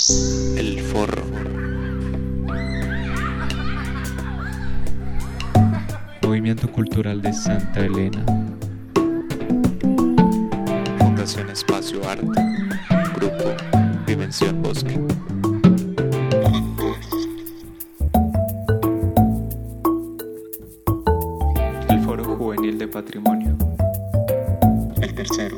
El Forro. Movimiento Cultural de Santa Elena. Fundación Espacio Arte. Grupo Dimensión Bosque. El Foro Juvenil de Patrimonio. El tercero.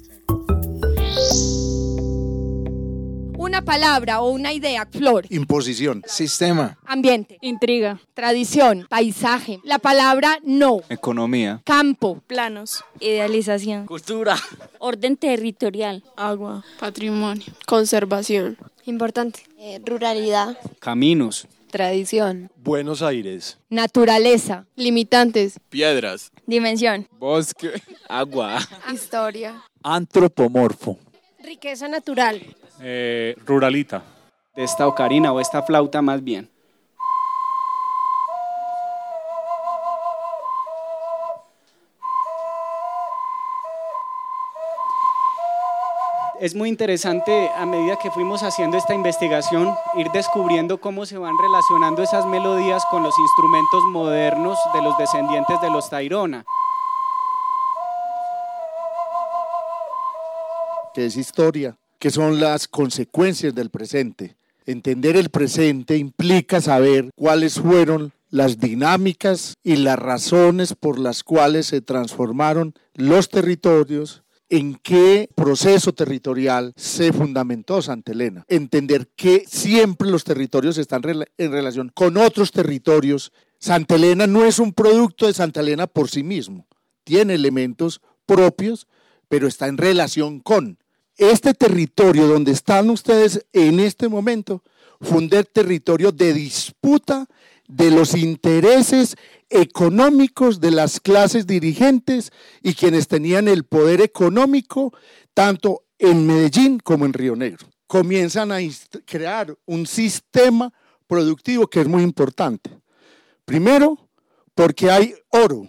Una palabra o una idea, flor. Imposición. Sistema. Ambiente. Intriga. Tradición. Paisaje. La palabra no. Economía. Campo. Planos. Idealización. Cultura. Orden territorial. Agua. Patrimonio. Conservación. Importante. Ruralidad. Caminos. Tradición. Buenos Aires. Naturaleza. Limitantes. Piedras. Dimensión. Bosque. Agua. Historia. Antropomorfo. Riqueza natural. Ruralita. De esta ocarina o esta flauta más bien. Es muy interesante a medida que fuimos haciendo esta investigación ir descubriendo cómo se van relacionando esas melodías con los instrumentos modernos de los descendientes de los Tairona. Que es historia, que son las consecuencias del presente. Entender el presente implica saber cuáles fueron las dinámicas y las razones por las cuales se transformaron los territorios, en qué proceso territorial se fundamentó Santa Elena. Entender que siempre los territorios están en relación con otros territorios. Santa Elena no es un producto de Santa Elena por sí mismo. Tiene elementos propios, pero está en relación con. Este territorio donde están ustedes en este momento fue un territorio de disputa de los intereses económicos de las clases dirigentes y quienes tenían el poder económico tanto en Medellín como en Río Negro. Comienzan a crear un sistema productivo que es muy importante. Primero, porque hay oro.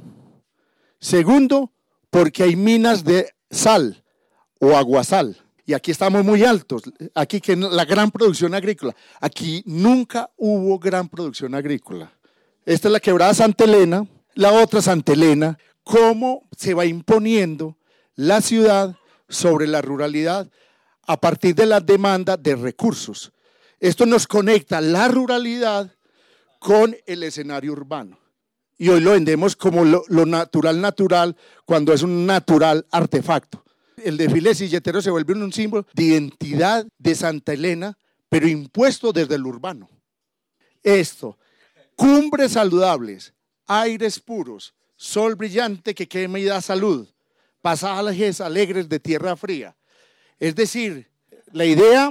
Segundo, porque hay minas de sal o aguasal. Y aquí estamos muy altos, aquí que la gran producción agrícola. Aquí nunca hubo gran producción agrícola. Esta es la quebrada Santa Elena, la otra Santa Elena. Cómo se va imponiendo la ciudad sobre la ruralidad a partir de la demanda de recursos. Esto nos conecta la ruralidad con el escenario urbano. Y hoy lo vendemos como lo natural cuando es un natural artefacto. El desfile de silleteros se vuelve un símbolo de identidad de Santa Elena, pero impuesto desde el urbano. Esto, cumbres saludables, aires puros, sol brillante que quema y da salud, pasajes alegres de tierra fría. Es decir, la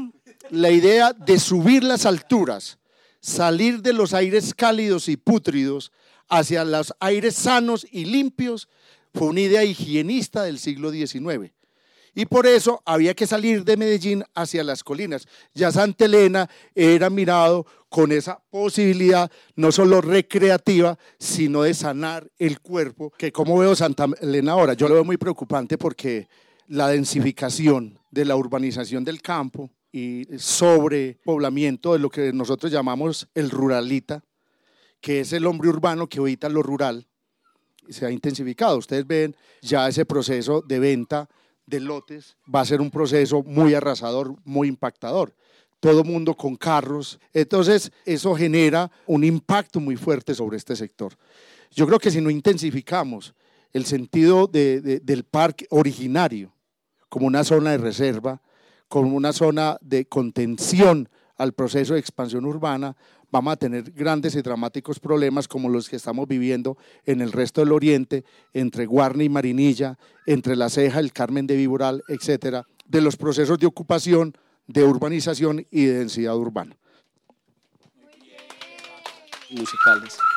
idea de subir las alturas, salir de los aires cálidos y pútridos hacia los aires sanos y limpios, fue una idea higienista del siglo XIX. Y por eso había que salir de Medellín hacia las colinas. Ya Santa Elena era mirado con esa posibilidad no solo recreativa, sino de sanar el cuerpo, que como veo Santa Elena ahora, yo lo veo muy preocupante porque la densificación de la urbanización del campo y sobrepoblamiento de lo que nosotros llamamos el ruralita, que es el hombre urbano que habita lo rural, se ha intensificado. Ustedes ven ya ese proceso de venta de lotes, va a ser un proceso muy arrasador, muy impactador. Todo mundo con carros, entonces eso genera un impacto muy fuerte sobre este sector. Yo creo que si no intensificamos el sentido del parque originario como una zona de reserva, como una zona de contención al proceso de expansión urbana, vamos a tener grandes y dramáticos problemas como los que estamos viviendo en el resto del oriente, entre Guarne y Marinilla, entre La Ceja, el Carmen de Viboral, etcétera, de los procesos de ocupación, de urbanización y de densidad urbana. Musicales.